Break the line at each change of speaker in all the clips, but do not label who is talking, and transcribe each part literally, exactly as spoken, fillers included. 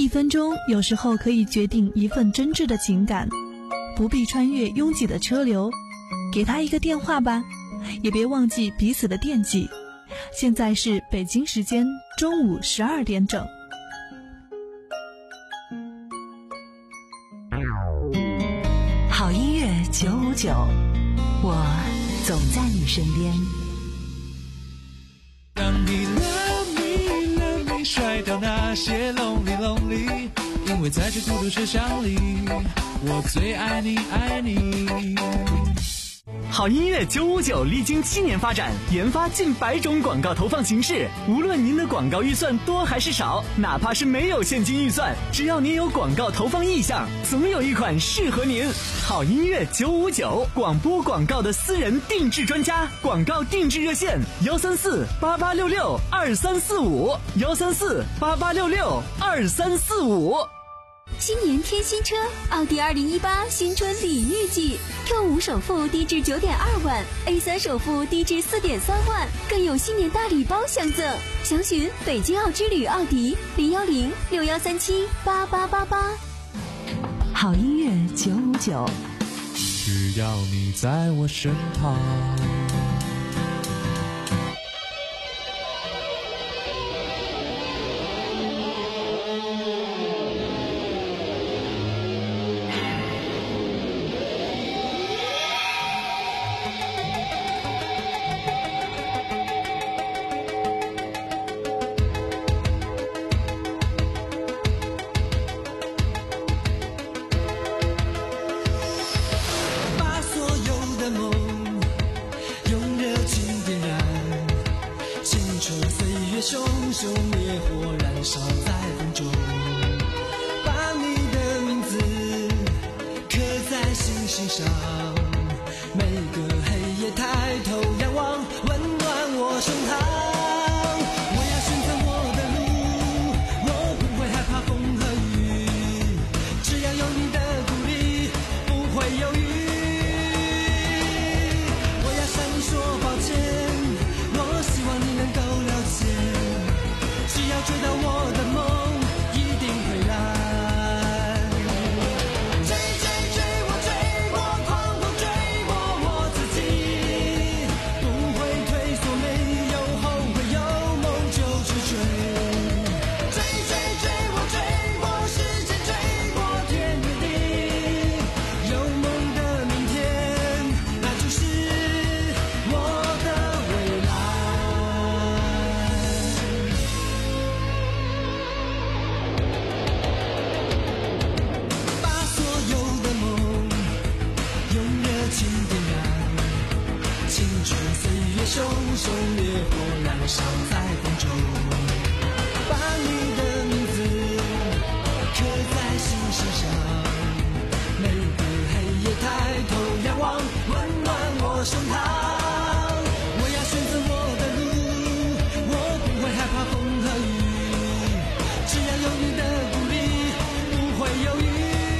分钟有时候可以决定一份真挚的情感，不必穿越拥挤的车流，给他一个电话吧，也别忘记彼此的惦记。现在是北京时间中午十二点整。
好音乐九五九，我总在你身边。
当你 love me love me 甩掉那些 lonely lonely， 因为在这孤独车厢里，我最爱你爱你。
好音乐九五九历经七年发展，研发近百种广告投放形式。无论您的广告预算多还是少，哪怕是没有现金预算，只要您有广告投放意向，总有一款适合您。好音乐九五九，广播广告的私人定制专家，广告定制热线幺三四八八六六二三四五幺三四八八六六二三四五。
新年添新车，奥迪二零一八新春礼遇季 ，Q 五首付低至九点二万 ，A 三首付低至四点三万，更有新年大礼包相赠。详询北京奥之旅奥迪零幺零六幺三七八八八八。
好音乐九五九，
只要你在我身旁。
熊熊烈火燃烧在风中，把你的名字刻在星星上，每个黑夜抬头仰望，温暖我胸膛。我要选择我的路，我不会害怕风和雨，只要有你的鼓励，不会犹豫。我要向你说抱歉，我希望你能够了解，只要追到我的梦，一定会来。追追追我追我狂风追我我自己，不会退缩，没有后悔，有梦就去追。追追追我追我时间，追过天与地，有梦的明天，那就是我的未来。把所有的梦用热情点燃，青春岁月熊熊烈火燃烧在风中，把你的名字刻在星星上，每个黑夜抬头仰望，温暖我胸膛。我要选择我的路，我不会害怕风和雨，只要有你的鼓励，不会犹豫。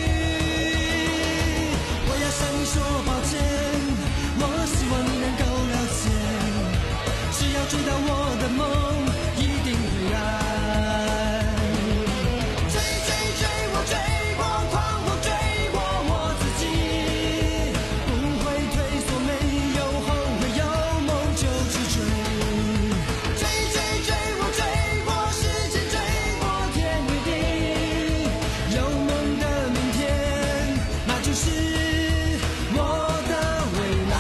我要向你说抱歉，我希望你能够了解，只要追到我的梦，一定会来。追追追我追我狂风追我我自己，不会退缩，没有后悔，有梦就去追。追追追我追过时间，追过天与地，有梦的明天，那就是我的未来。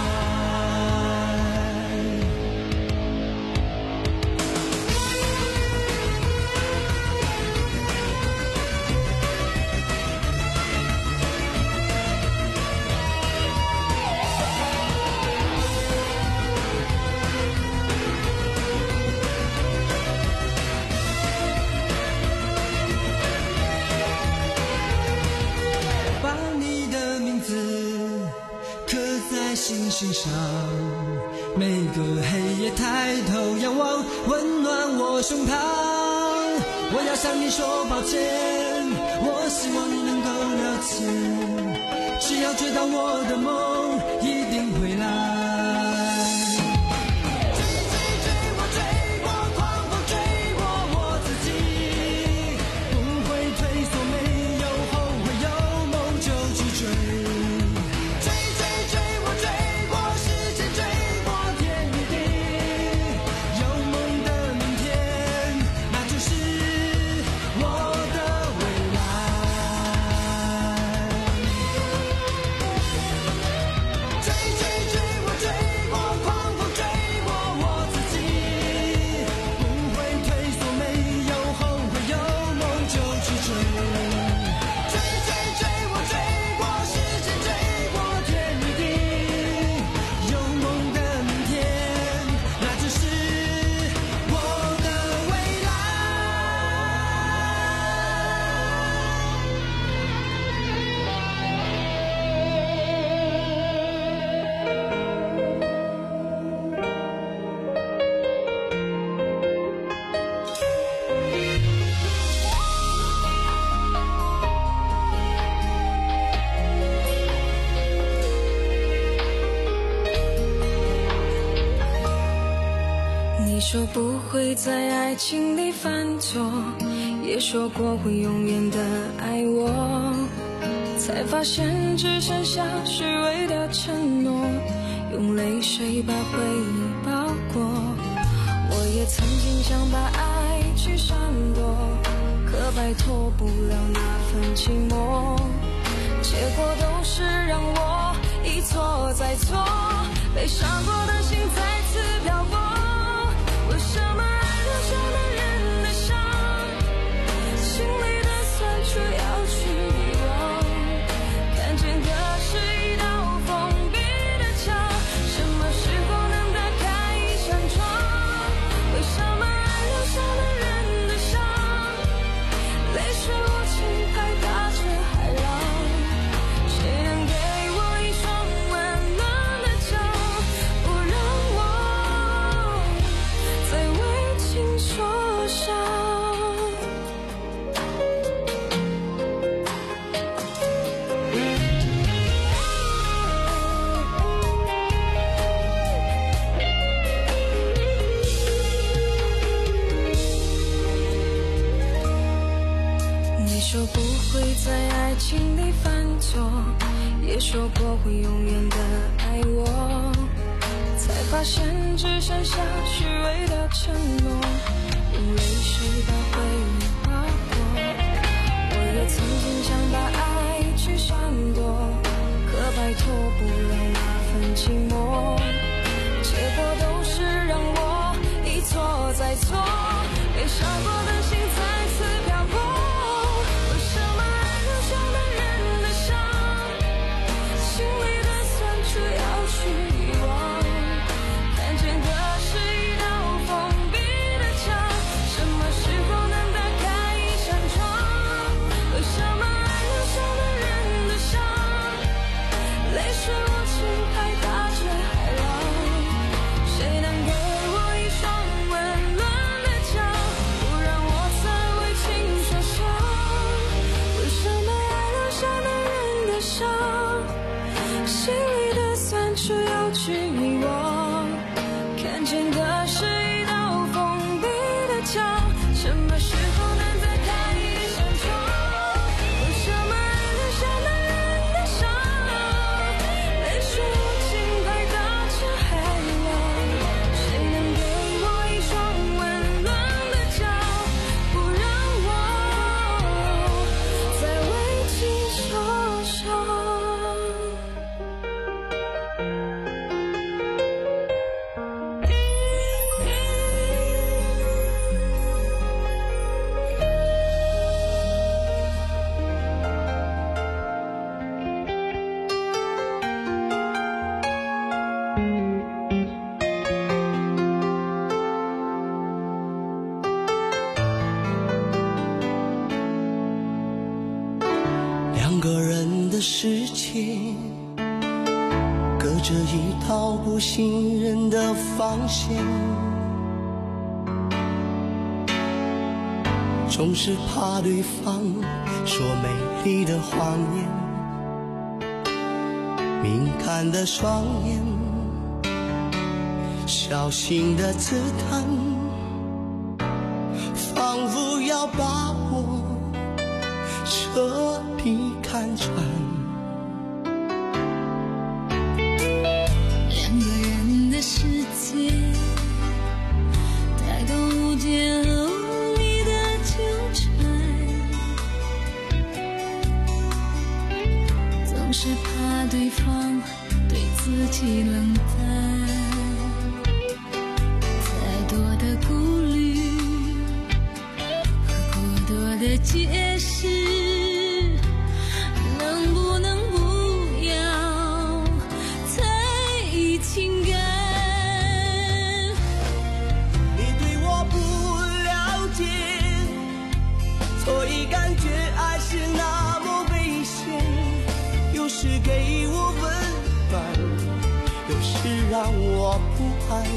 把你的名字刻在星星上，每个黑夜抬头仰望，温暖我胸膛。我要向你说抱歉，我希望你能够了解，只要追到我的梦，一定会来。追追追我追我狂风追我我自己，不会
说不会在爱情里犯错，也说过会永远的爱我，才发现只剩下虚伪的承诺，用泪水把回忆包裹。我也曾经想把爱去闪躲，可摆脱不了那份寂寞，结果都是让我一错再错，被伤过的心再次漂泊。为什么爱留下的人的伤，心里的酸楚要去遗忘，看见的是一道封闭的墙，什么时候能打开一扇窗？为什么爱留下的人的伤，泪水无情拍打着海浪，谁能给我一双温暖的脚，不让我再为情受伤。你说不会在爱情里犯错，也说过会永远的爱我，才发现只剩下虚伪的承诺，用泪水把回忆划过。我也曾经想把爱去闪躲，可摆脱不了那份寂寞，结果都是让我一错再错，被伤过的心再次漂泊。为什么爱留下的人的伤，心里的酸楚要去遗忘，看见的是一道封闭的墙，什么时候能打开一扇窗？为什么爱留下的人的伤，泪水无情拍打着海浪，谁能给我一双温暖的脚，不让我再为情受伤？为什么爱留下的人的伤，心里的酸楚要去遗忘，看见的是一道封闭的墙，什么时候能再开一扇窗？为什么爱留下的人的伤，泪水无情拍打着海浪，谁能给我一双温暖的脚，不让我再为情受伤？
两个人的世界，隔着一道不信任的防线，总是怕对方说美丽的谎言，敏感的双眼，小心的刺探，仿佛要把我彻底看穿。
两个人的世界，太多无解和无力的纠缠，总是怕对方对自己冷淡，再多的顾虑和过多的解释，能不能不要在意情感？
你对我不了解，所以感觉爱是那么危险，有时给我温暖，有时让我不安。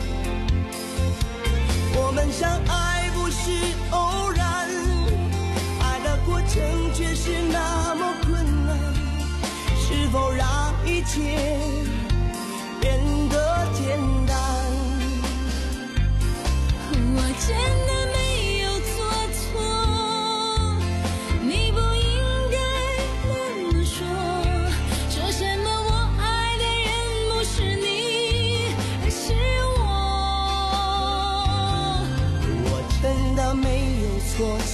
我们相爱不是偶然，爱的过程却是那么困难，是否让一切变得简单？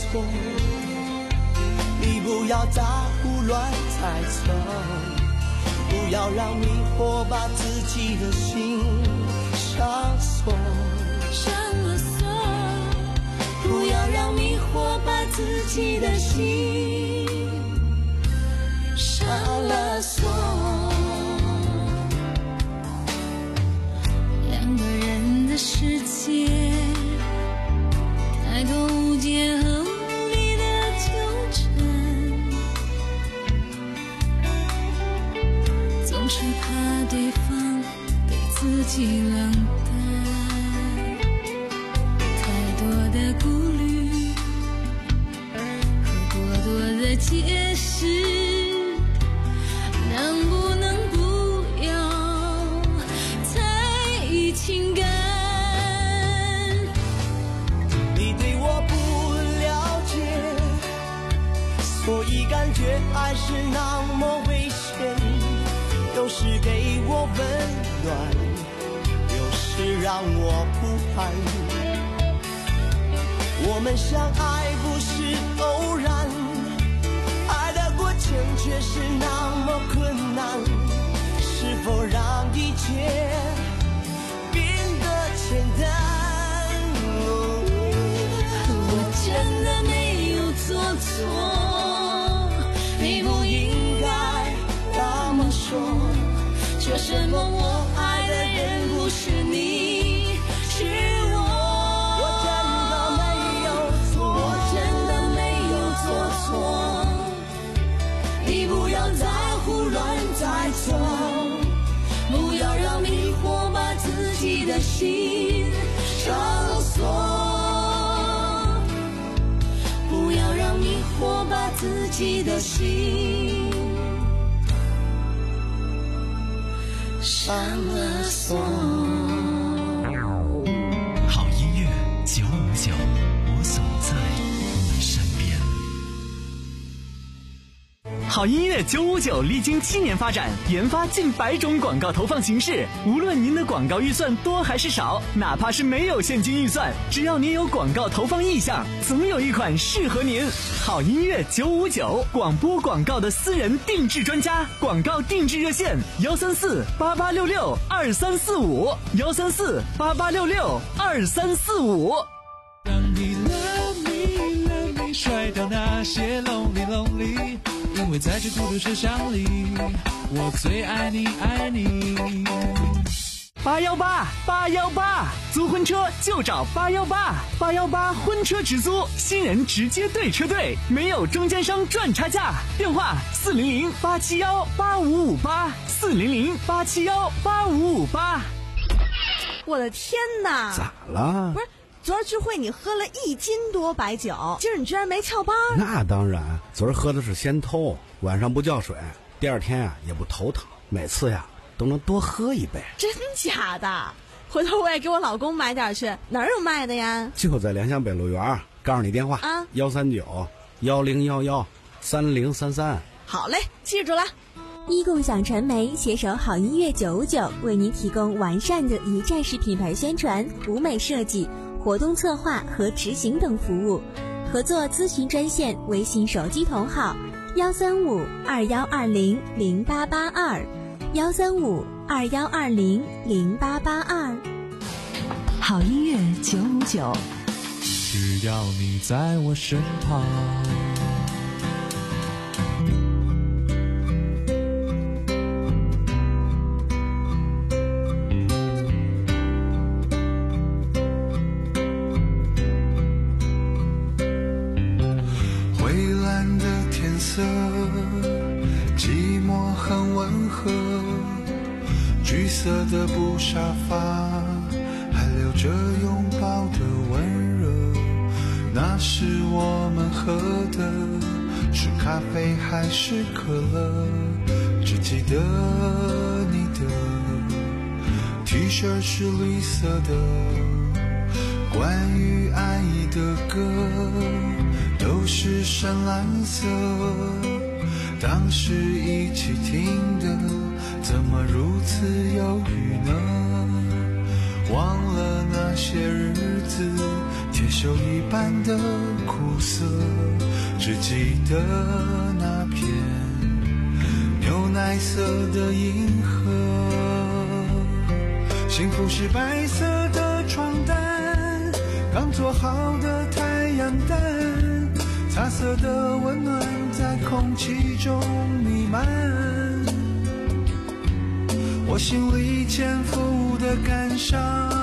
错，你不要再胡乱猜测，不要让迷惑把自己的心上锁，
上了锁，不要让迷惑把自己的心上了锁。两个人的世界，太多误解和无力的纠缠，总是怕对方对自己冷淡，太多的顾虑和过多的解释，能不能不要在意情感？
你对我不了解，所以感觉爱是那么危险，有时给我温暖，有时让我不安。我们相爱不是偶然，爱的过程却是那么困难，是否让一切变得简单？
我真的没有做错，你不应该那么说，说什么我爱的人不是你，是我。
我真的没有错，
我真的没有做错，你不要再胡乱猜测，不要让迷惑把自己的心上锁，不要让迷惑把自己的心上了锁。
好音乐九五九，我总在你身边。好音乐九五九历经七年发展，研发近百种广告投放形式。无论您的广告预算多还是少，哪怕是没有现金预算，只要您有广告投放意向，总有一款适合您。好音乐九五九，广播广告的私人定制专家，广告定制热线幺三四八八六六二三四五幺三四八八六六二三四五。
让你 love me love me 甩掉那些 lonely lonely， 因为在这孤独车厢里，我最爱你爱你。
八幺八八幺八，租婚车就找八幺八，八幺八婚车直租，新人直接对车队，没有中间商赚差价。电话四零零八七幺八五五八，四零零八七幺八五五八。
我的天哪！
咋了？
不是，昨儿聚会你喝了一斤多白酒，今儿你居然没翘班？
那当然，昨儿喝的是仙偷，晚上不叫水，第二天啊也不头疼，每次呀都能多喝一杯。
真假的？回头我也给我老公买点去，哪儿有卖的呀？
就在联想北路园，告诉你电话
啊，
幺三九幺零幺幺三零三三。
好嘞，记住了。
一共享传媒携手好音乐九五九，为您提供完善的一站式品牌宣传、舞美设计、活动策划和执行等服务。合作咨询专线：微信手机同号幺三五二幺二零零八八二幺三五二幺二零零八八二。
好音乐九五九，
只要你在我身旁。
寂寞很温和，橘色的布沙发还留着拥抱的温热，那时我们喝的是咖啡还是可乐，只记得你的 T 恤是绿色的，关于爱意的歌都是深蓝色，当时一起听的怎么如此忧郁呢？忘了那些日子，贴锈一般的苦涩，只记得那片牛奶色的银河。幸福是白色的床单，刚做好的太阳蛋，茶色的温暖在空气中弥漫。我心里潜伏的感伤，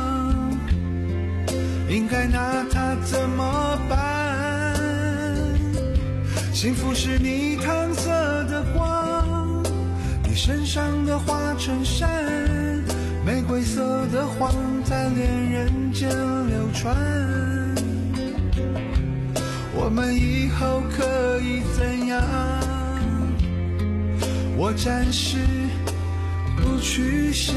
应该拿它怎么办？幸福是你烫色的光，你身上的花衬衫，玫瑰色的谎在恋人间流传。我们以后可以怎样？我暂时不去想。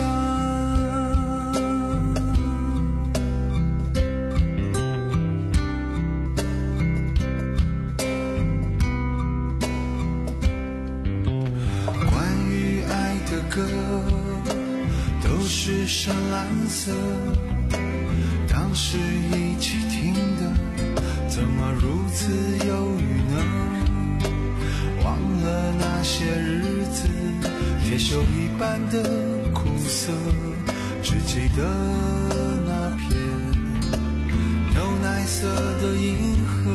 歌都是深蓝色，当时一起听的，怎么如此忧郁呢？忘了那些日子，铁锈一般的苦涩，只记得那片牛奶色的银河。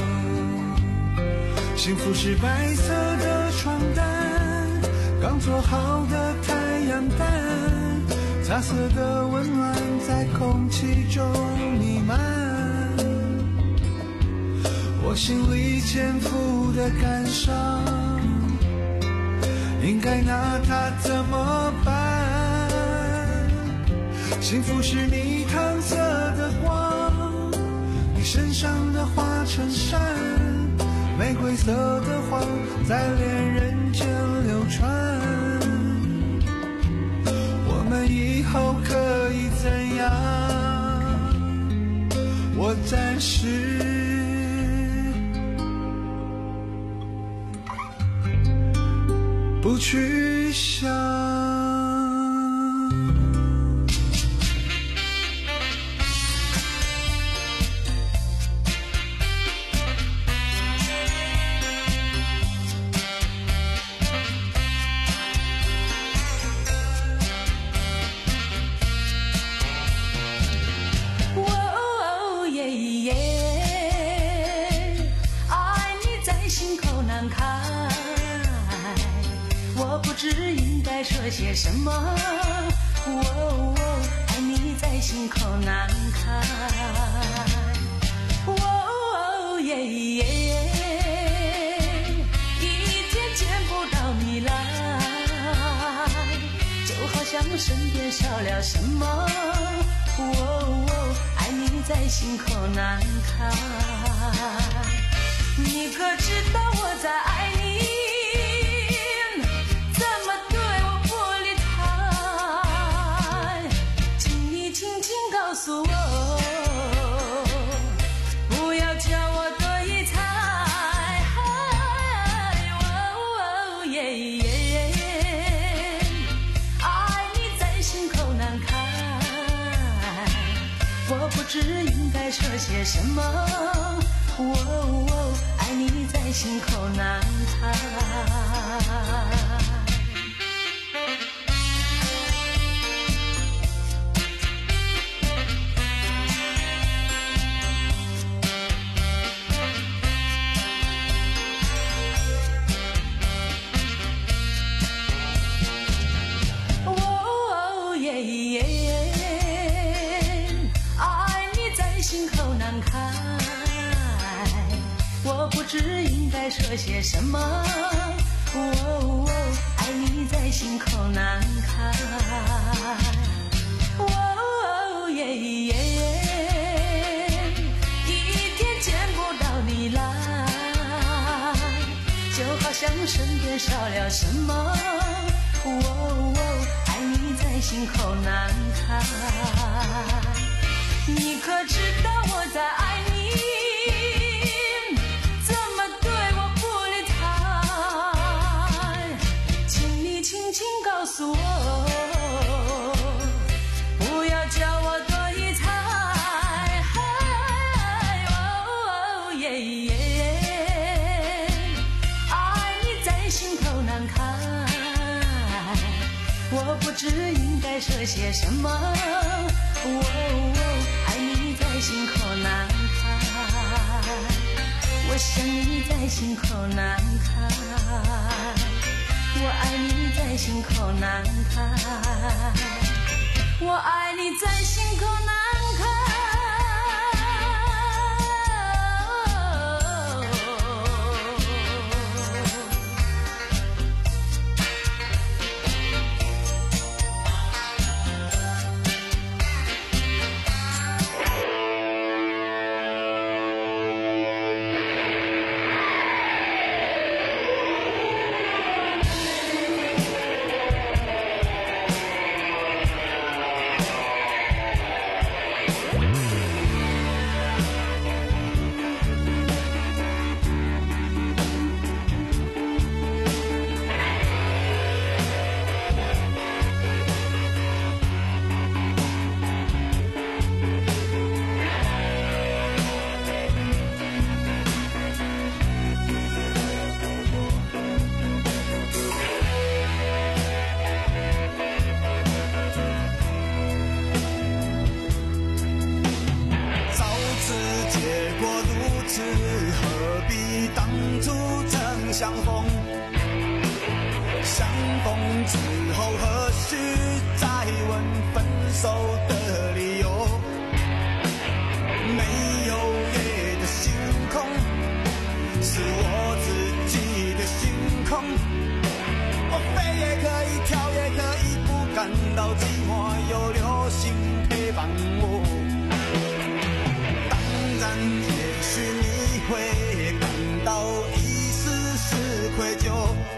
幸福是白色的床单，刚做好的太阳蛋，茶色的温暖在空气中弥漫。我心里潜伏的感伤，应该拿它怎么办？幸福是你烫色的光，你身上的花衬衫，玫瑰色的谎在恋人间流传。我们以后可以怎样？我暂时不去想。
说些什么？哦哦，爱你在心口难开。哦哦耶耶，一天见不到你来，就好像身边少了什么。哦哦，爱你在心口难开。你可知道我在爱你？告诉我，不要叫我多疑猜。哦耶耶，爱你在心口难开，我不知应该说些什么。哦，爱你在心口难开。我不知应该说些什么。哦，爱你在心口难开。哦耶耶，一天见不到你来，就好像身边少了什么。哦，爱你在心口难开。你可知道我在爱你？告诉我，不要叫我多疑猜。 些什么？哦哦，爱你在心口难开，我想你在心口难开，我爱你在心口难开，我爱你在心口难开。
相逢，相逢之后何须再问分手的理由？没有夜的星空，是我自己的星空。我飞也可以，跳也可以，不感到寂寞，有流星陪伴我。当然，也许你会感到愧疚，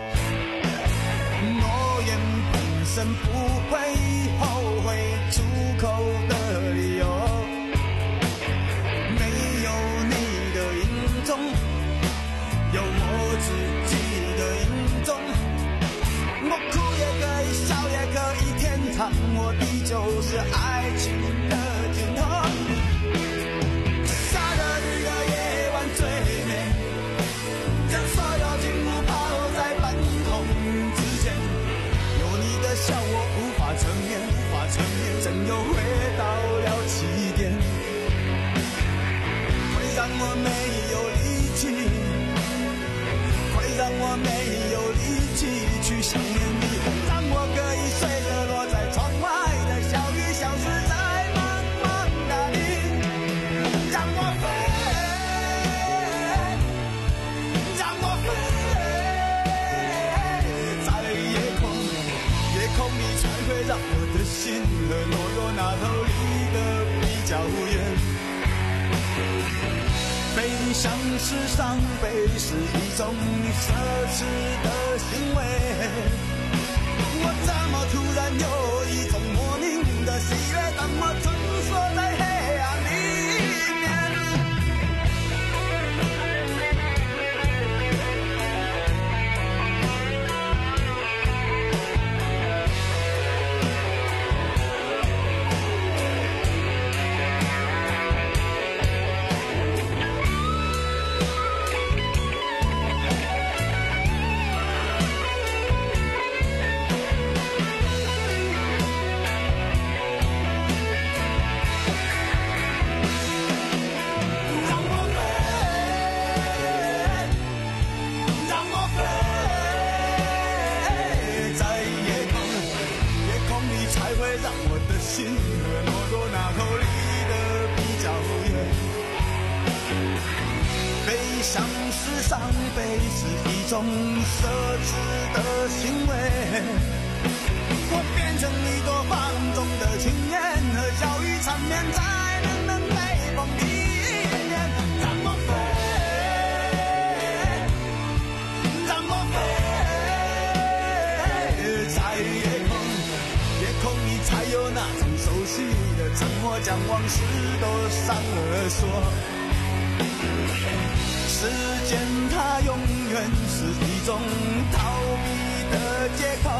诺言本身不会后悔出口的理由。没有你的影踪，有我自己的影踪。我哭也可以，笑也可以，天堂我的就是爱情的尽头。下个雨的夜晚最美，将所有景物抛在半空之间，有你的笑我无法成眠，无法成眠，真又回到了起点，会让我没有力气，会让我没有力气去想念你，让我可以随着落在窗外的小雨消失在茫茫大地，让我飞，让我飞在夜空，夜空里才会让我的心和懦弱那头离得比较远。悲伤是伤悲，是一种奢侈的行为。我怎么突然有一种莫名的喜悦，当我穿梭在黑暗里面。心和懦弱那头离得比较远，悲伤是伤悲，是一种奢侈的行为。我变成一朵放纵的青烟，和小雨缠绵在冷冷北风里面，让我飞，让我飞在夜空，夜空里才有那种熟悉的沉默，将往事都散而说。时间它永远是一种逃避的借口，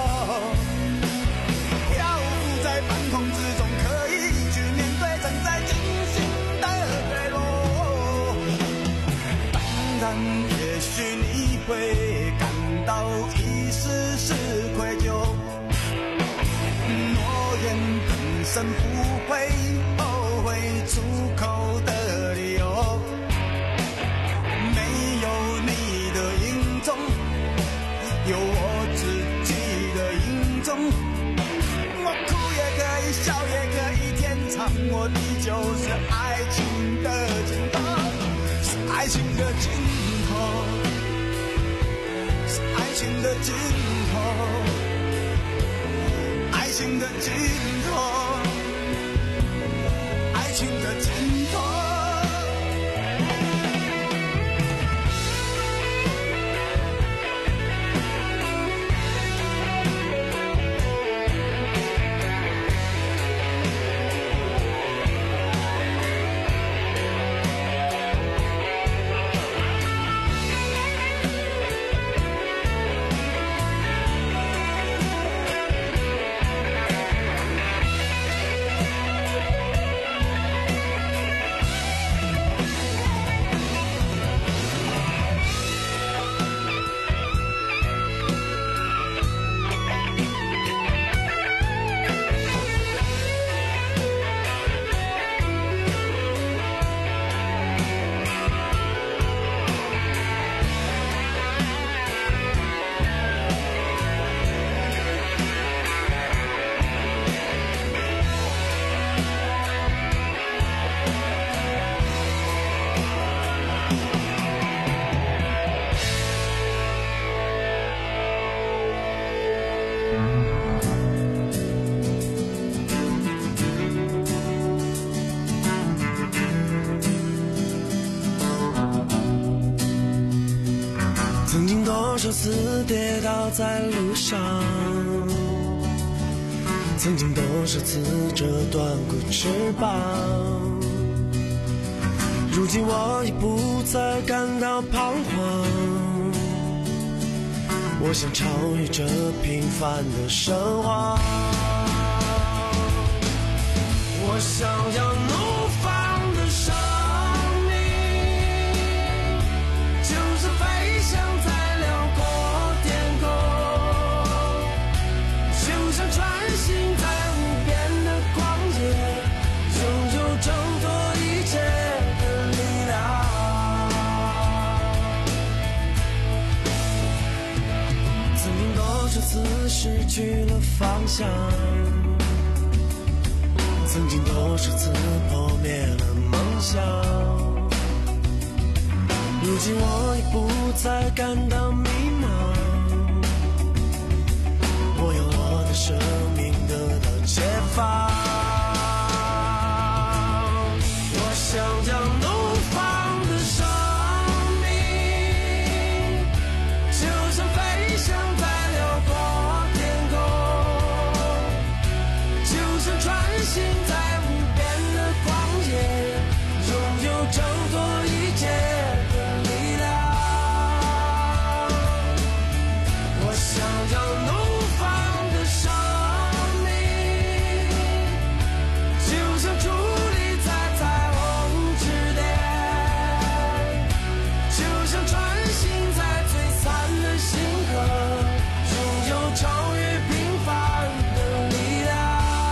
漂浮在半空之中，可以去面对正在进行的坠落。当然也许你会感到一丝丝愧疚，诺言
不会后悔出口的理由。没有你的影踪，有我自己的影踪。我哭也可以，笑也可以，天长我的就是爱情的尽头，是爱情的尽头，是爱情的尽头，爱情的尽头，爱情的尽头。
曾经多少次跌倒在路上，曾经多少次折断过翅膀，如今我已不再感到彷徨，我想超越这平凡的生活，我想要怒放的生命，就是飞翔在辽阔天空，就像穿行在无边的旷野，拥有挣脱一切的力量。曾经多少次失去了方向，曾经多少次破灭了梦想，如今我已不再感到迷茫，我用我的生命得到解放，我想要怒放的生命，就像飞翔在辽阔天空，就像穿行在无边的旷野，拥有挣脱一切的力量。我想要怒放的生命，就像矗立在彩虹之巅，就像穿行在最惨的星河，拥有超越平凡的力量。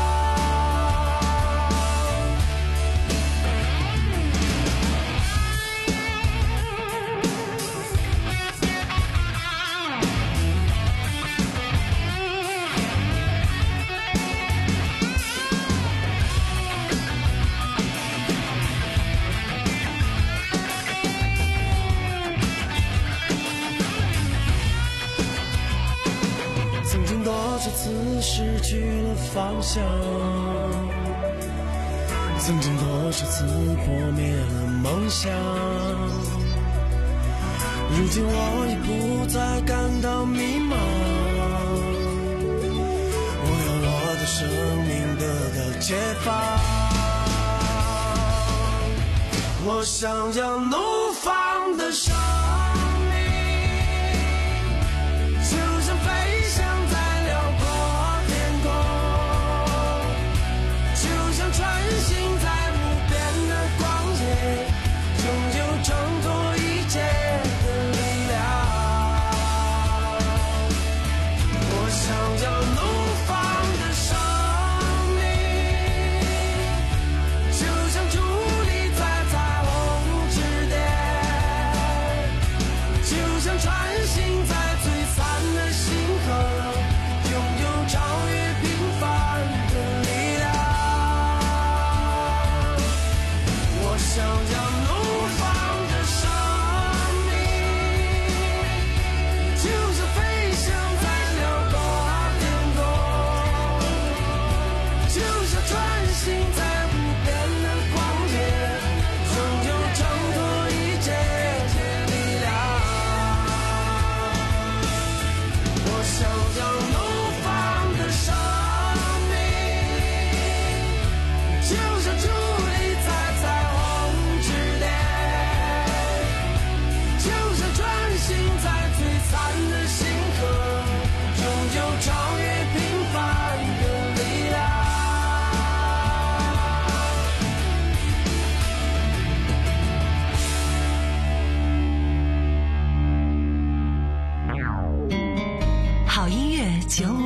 曾经多少次失去了方向，曾经多少次破灭了梦想，如今我已不再感到迷茫，我用我的生命得到解放，我想要怒放的生命，就像飞翔在辽阔天空，就像穿行在无边的旷野，拥有挣脱一切的力量。我想要怒放的生命，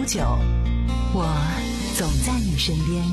五九，我总在你身边。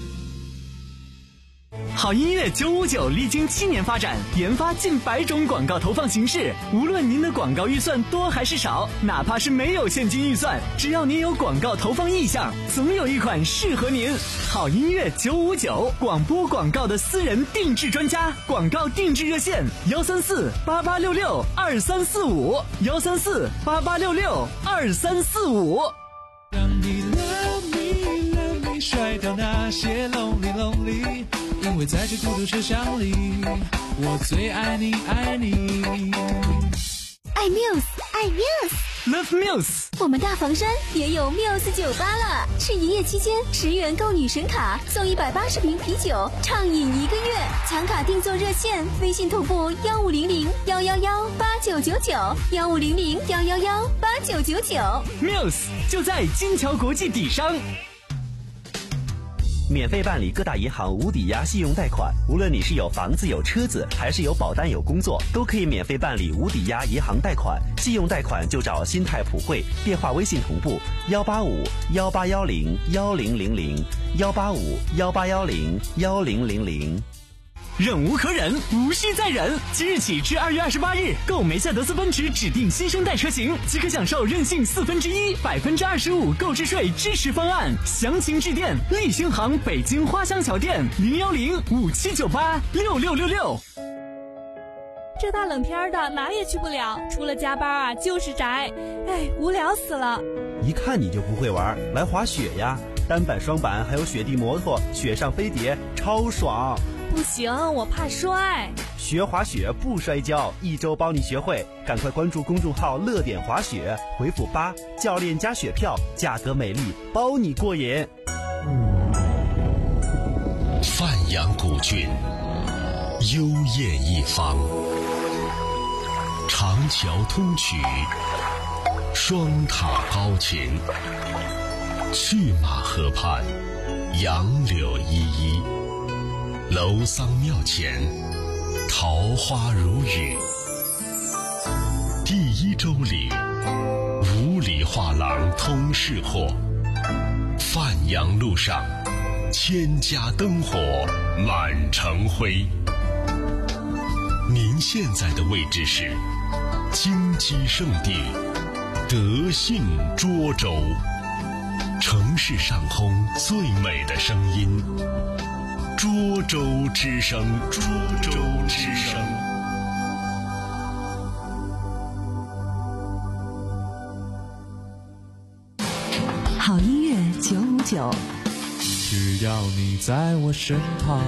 好音乐九五九历经七年发展，研发近百种广告投放形式。无论您的广告预算多还是少，哪怕是没有现金预算，只要您有广告投放意向，总有一款适合您。好音乐九五九，广播广告的私人定制专家，广告定制热线幺三四八八六六二三四五幺三四八八六六二三四五。
让你 love me love me 甩掉那些 lonely lonely， 因为在这孤独车厢里，我最爱你爱你。
爱 Muse， 爱
Muse，Love Muse。
我们大房山也有 Muse 酒吧了，是营业期间十元购女神卡送一百八十瓶啤酒，畅饮一个月。抢卡订座热线：微信同步幺五零零幺幺幺八九九九幺五零零幺幺幺八九九九。
Muse 就在金桥国际底商。
免费办理各大银行无抵押信用贷款，无论你是有房子有车子，还是有保单有工作，都可以免费办理无抵押银行贷款。信用贷款就找新泰普惠，电话微信同步幺八五幺八幺零幺零零零幺八五幺八幺零幺零零零。
忍无可忍，无需再忍。即日起至二月二十八日，购梅赛德斯奔驰指定新生代车型，即可享受任性四分之一、百分之二十五购置税支持方案。详情致电立星行北京花乡桥店零幺零五七九八六六六六。
这大冷天的哪也去不了，除了加班啊就是宅，哎，无聊死了。
一看你就不会玩，来滑雪呀！单板、双板还有雪地摩托、雪上飞碟，超爽。
不行，我怕摔。
学滑雪不摔跤，一周帮你学会。赶快关注公众号乐点滑雪，回复八教练加雪票，价格美丽，包你过瘾。
范阳古郡，幽艳一方，长桥通衢，双塔高擎，去马河畔，杨柳依依。楼桑庙前，桃花如雨。第一周里，五里画廊通市货。范阳路上，千家灯火满城辉。您现在的位置是金鸡圣地德信涿州，城市上空最美的声音。涿州之声，涿州之声。
好音乐九五九，
只要你在我身旁。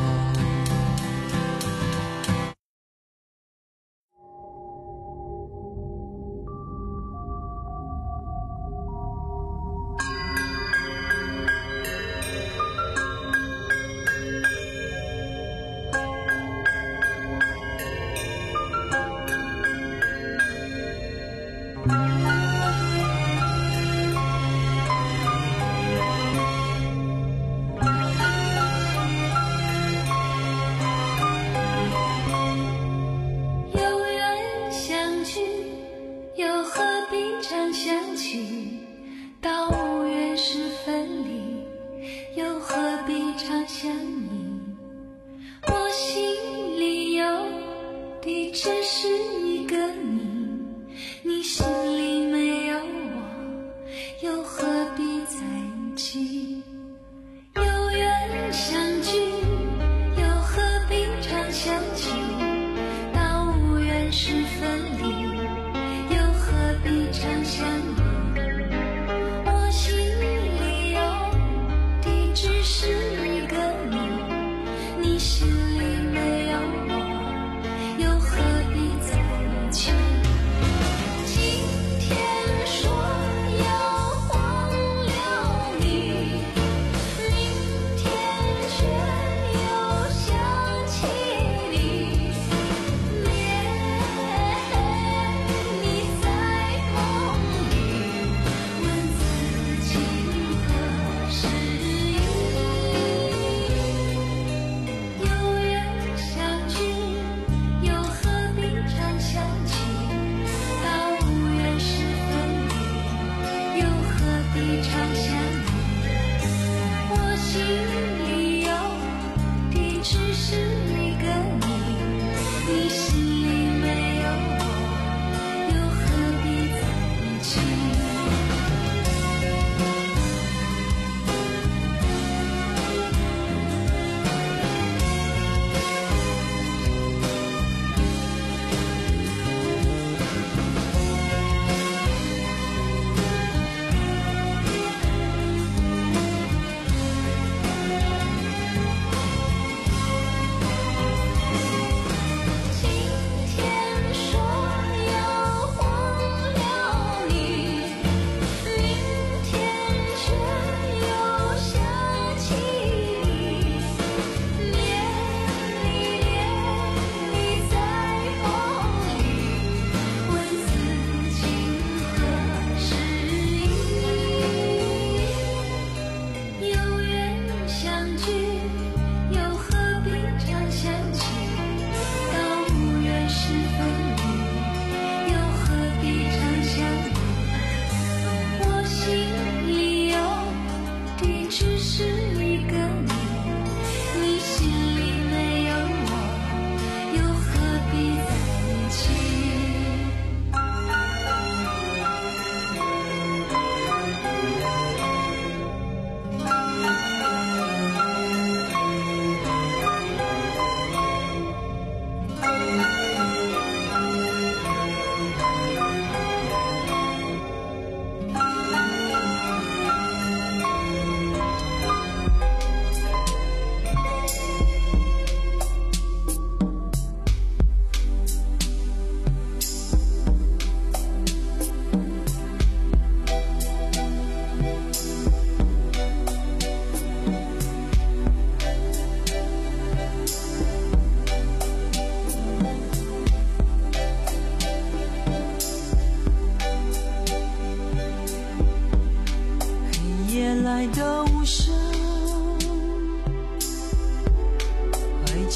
你心里没有我，又何必在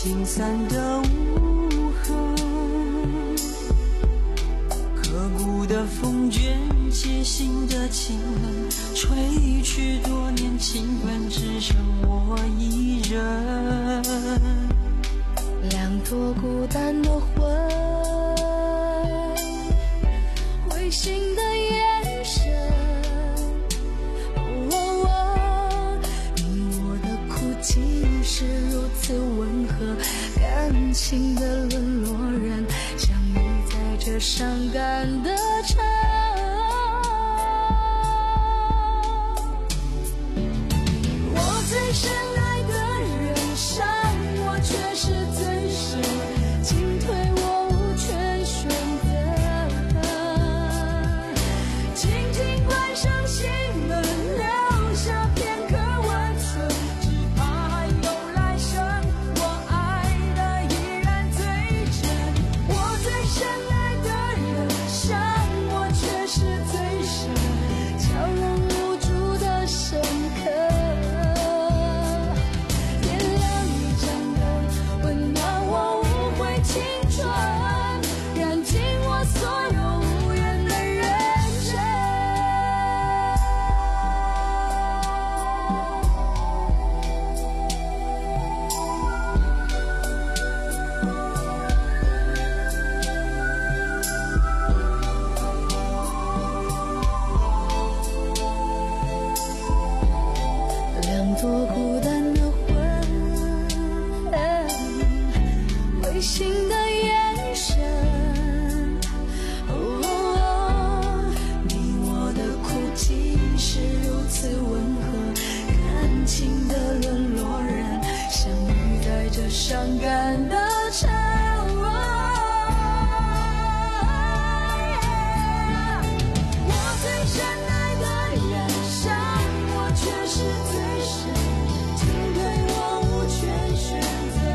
心散的无痕，刻骨的风卷起心的情冷，吹去多年情缘，只剩我一人。
两朵孤单的魂，灰心的眼神，哦哦，你我的哭泣是如此温和，感情的沦落人，相遇在这伤感的城。我最深爱的人伤我却是最深，进退我无权选择，轻轻关上心门，留下片刻温存，只怕还有来生，我爱的依然最真。我最深爱的人伤我却是最深，悄然无助的深刻。多孤单的魂，灰心的眼神，哦，你我的哭泣是如此温和，感情的沦落人，相遇在这伤感的城。我最深爱的人伤我却是最深，进退我无权选择，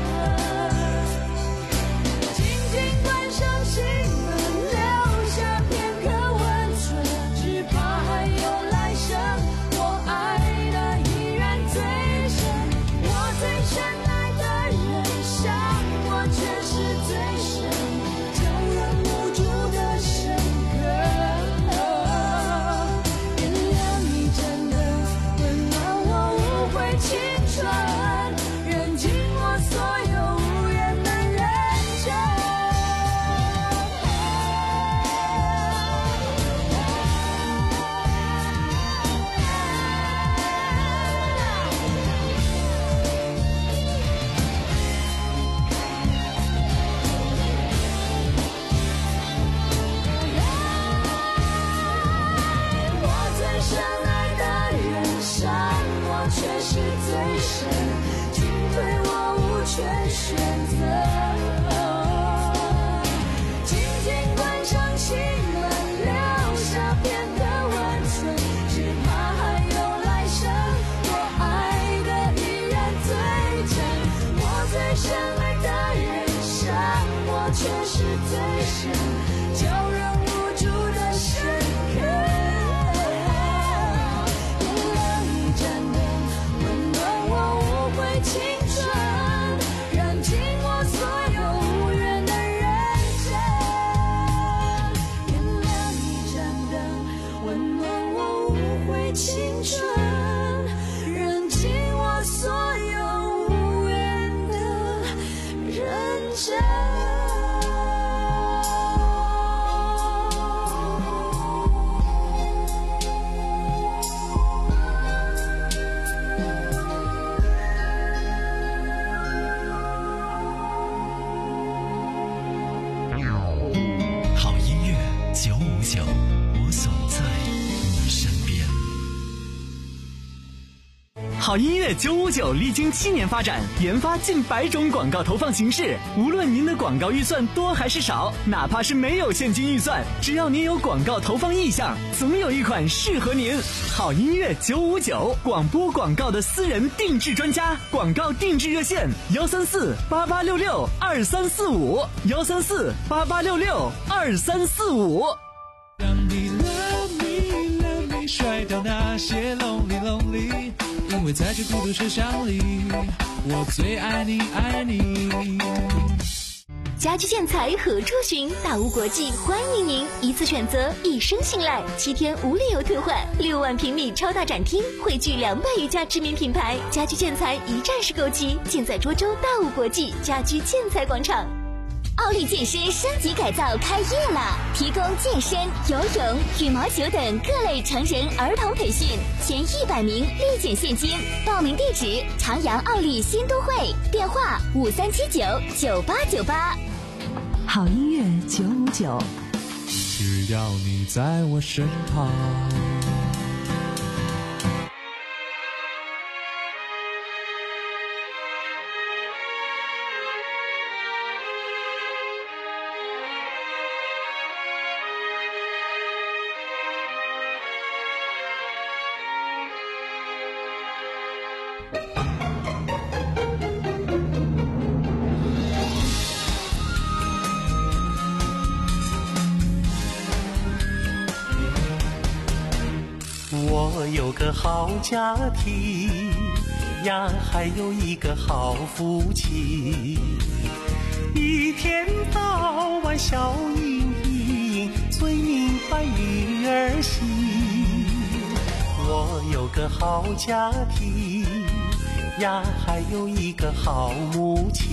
轻轻关上心门，留下片刻温存，只怕还有来生，我爱的依然最深。我最深爱的人伤我却是最深，悄然无助的深刻。原谅你真的温暖我无悔青春，认尽我所有无言的认真。我最深爱的人伤我却是最深，进退我无权选择，轻轻关上心门，留下片刻温存，只怕还有来生，我爱的依然最真。我最深爱的人伤我却是最深，悄然无助的深刻。原谅你真的温暖我无悔青春，燃尽我所有无缘的认真。原谅你真的温暖我无悔青春，燃尽我所有无缘的认真。
好音乐九五九，我总在你身边。
好音乐九五九历经七年发展，研发近百种广告投放形式。无论您的广告预算多还是少，哪怕是没有现金预算，只要您有广告投放意向，总有一款适合您。好音乐九五九，广播广告的私人定制专家，广告定制热线：幺三四八八六六二三四五，幺三四八八六六二三四五。
让你 love me love me 甩掉那些 lonely lonely，因为在这孤独车厢里， 我最爱你爱你。
家居建材何处寻？大屋国际欢迎您，一次选择，一生信赖，七天无理由退换，六万平米超大展厅，汇聚两百余家知名品牌，家居建材一站式购齐，尽在涿州大屋国际家居建材广场。奥利健身升级改造开业啦！提供健身、游泳、羽毛球等各类成人、儿童培训，前一百名立减现金。报名地址：长阳奥利新都会，电话五三七九九八九八。
好音乐九五九，
只要你在我身旁。
我有个好家庭呀，还有一个好夫妻，一天到晚笑盈盈，最明白女儿心。我有个好家庭呀，还有一个好母亲，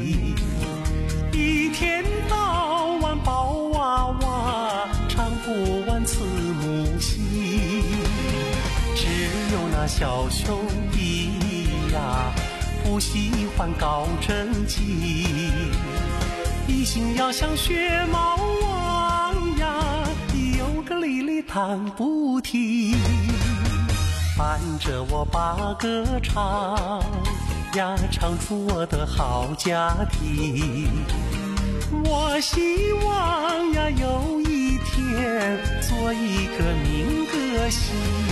一天到晚抱娃娃，唱不完慈母心。只有那小兄弟呀，不喜欢搞政绩，一心要像学猫王呀，有个理理弹不停。伴着我把歌唱呀，唱出我的好家庭。我希望呀，有一天做一个民歌星。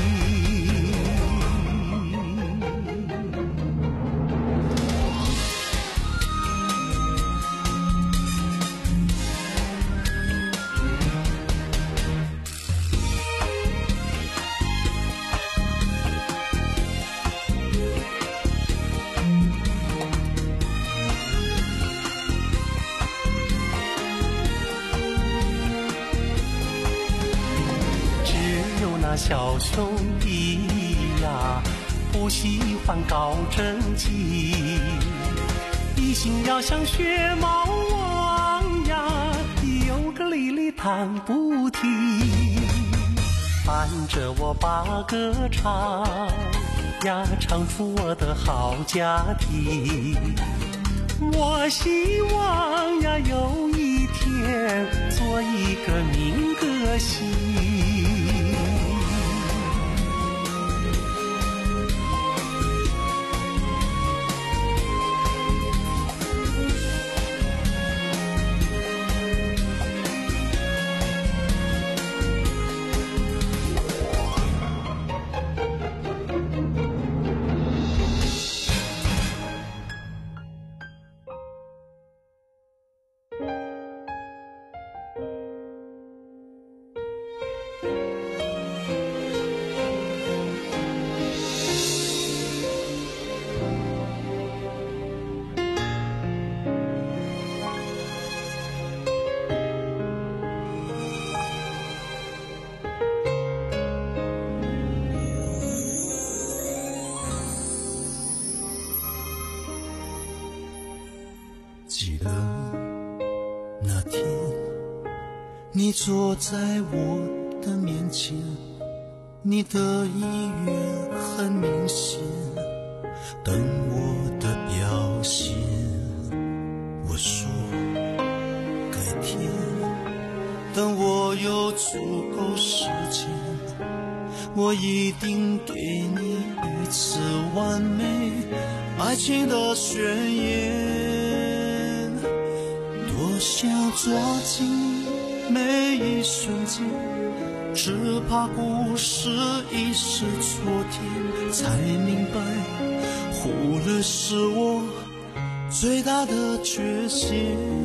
小兄弟呀，不喜欢搞政绩，一心要像学猫王呀，有个理理弹不停。伴着我把歌唱呀，唱出我的好家庭。我希望呀，有一天做一个民歌星。
记得那天，你坐在我的面前，你的意愿很明显，等我的表现。我说改天，等我有足够时间，我一定给你一次完美爱情的宣言。多想抓紧每一瞬间，只怕故事已是昨天，才明白忽略是我最大的缺陷。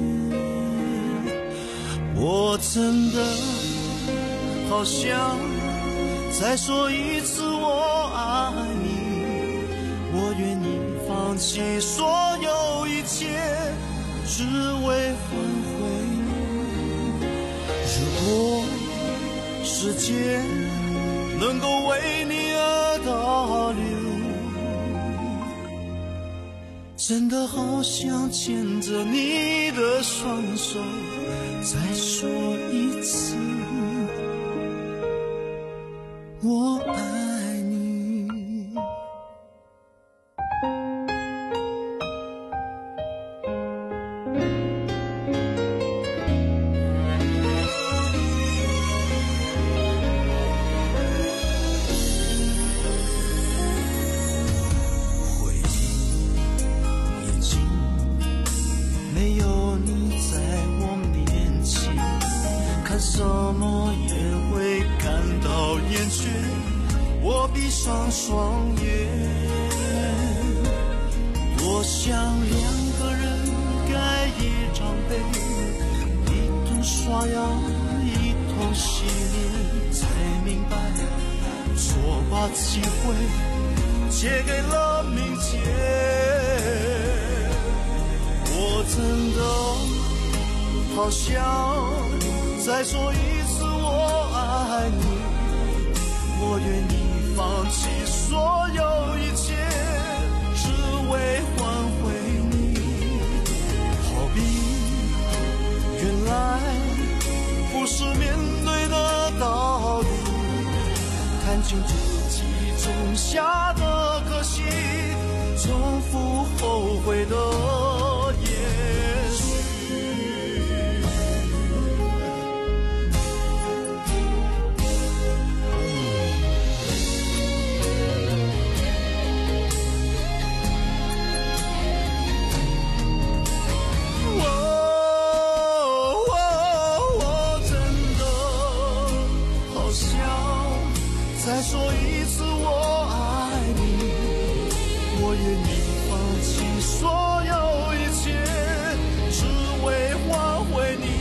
我真的好想再说一次我爱你，我愿意放
弃所有一切，只为换回你。如果世界能够为你而倒流，真的好想牵着你的双手，再说一次我爱你。回忆已经没有你在我面前，看什么也会感到厌倦。我闭上双眼，多想两个人盖一张被，一同刷牙，一同洗脸，才明白错把机会借给了明天。我真的好想再说一次我爱你，我愿意放弃所有一切，只为换回你。好比原来不是面对的道理，看清自己种下的可惜，重复后悔的也许。再说一次我爱你，我愿意放弃所有一切，只为换回你。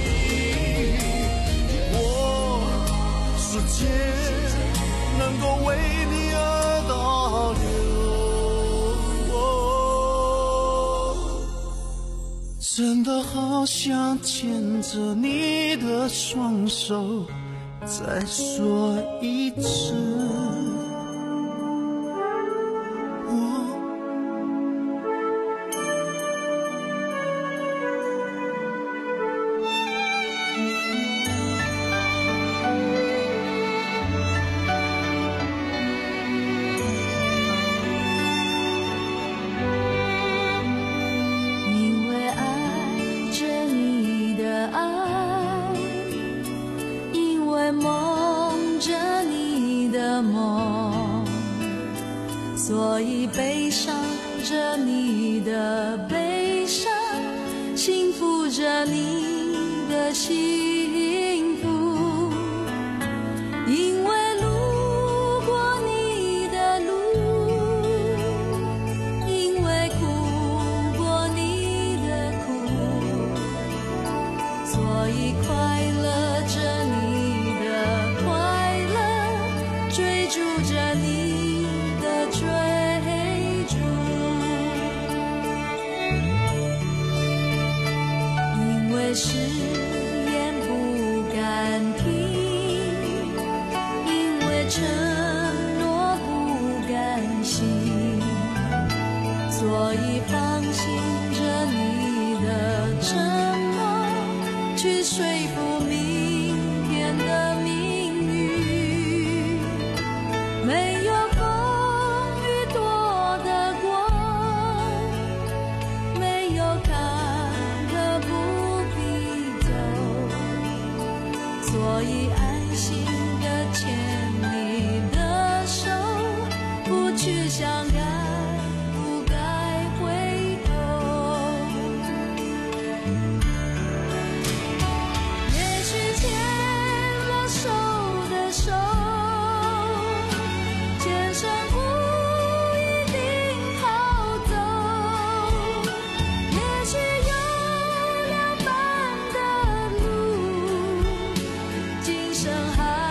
我世界能够为你而倒流，真的好想牵着你的双手，再说一次
因为爱着你的爱，因为梦着你的梦，所以悲伤着你的悲伤，幸福着你的幸福。因为路过你的路，因为哭过你的苦，所以快乐着你的快乐，追逐着你的追逐。因为誓言不敢听，因为承诺不甘心，所以放心着你的沉默，去说服明天的命运。没有风雨躲得过，没有坎坷不必走，所以安心的牵你的手，不去想该不该回头。也许牵了手的手，前生不一定好走。也许有两半的路，今生还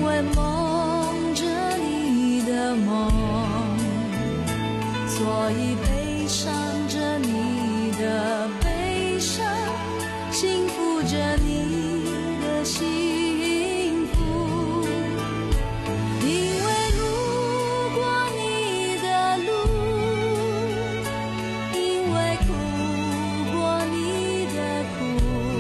为梦着你的梦，所以悲伤着你的悲伤，幸福着你的幸福。因为路过你的路，因为哭过你的苦，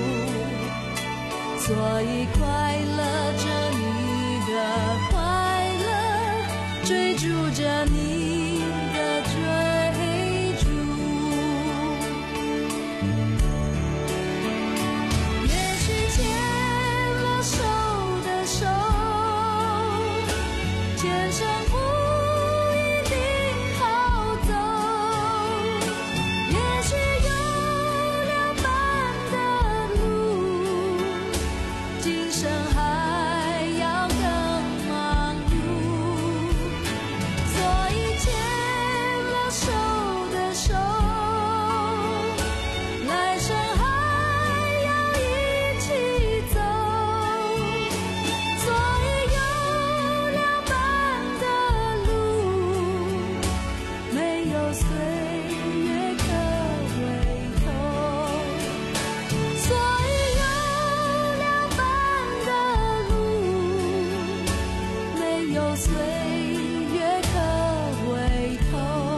所以快乐着你的快乐，追逐着你的追逐。也许牵了手的手，前生不一定好走。也许有两半的路，今生还要更忙碌。所以牵了手的手，来生还要一起走。所以有两半的路，没有岁月可回头。所以有两半的路，没有岁月可回头。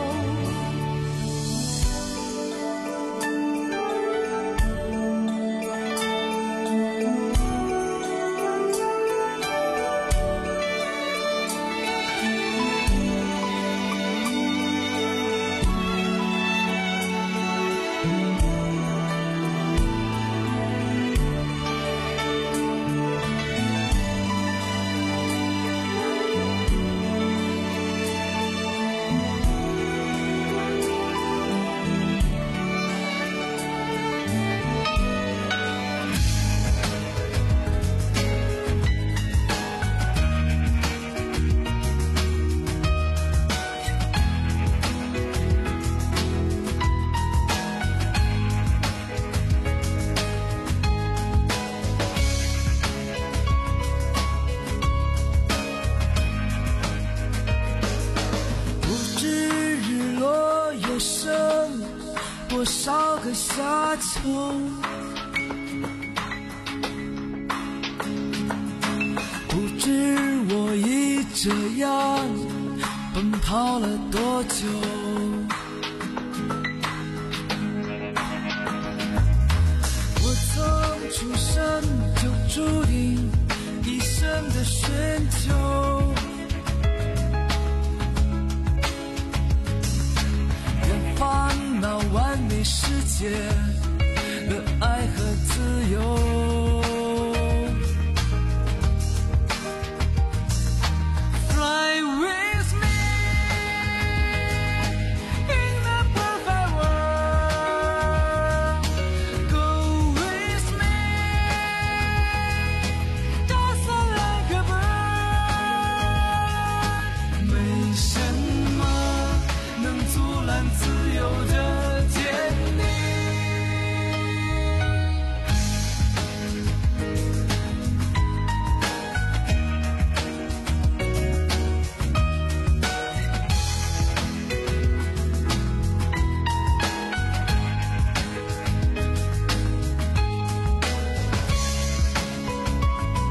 不知日落夜深，多少个夏秋。不知我已这样奔跑了多久。我曾出生就注定一生的寻求。烦恼完美世界的爱和自由。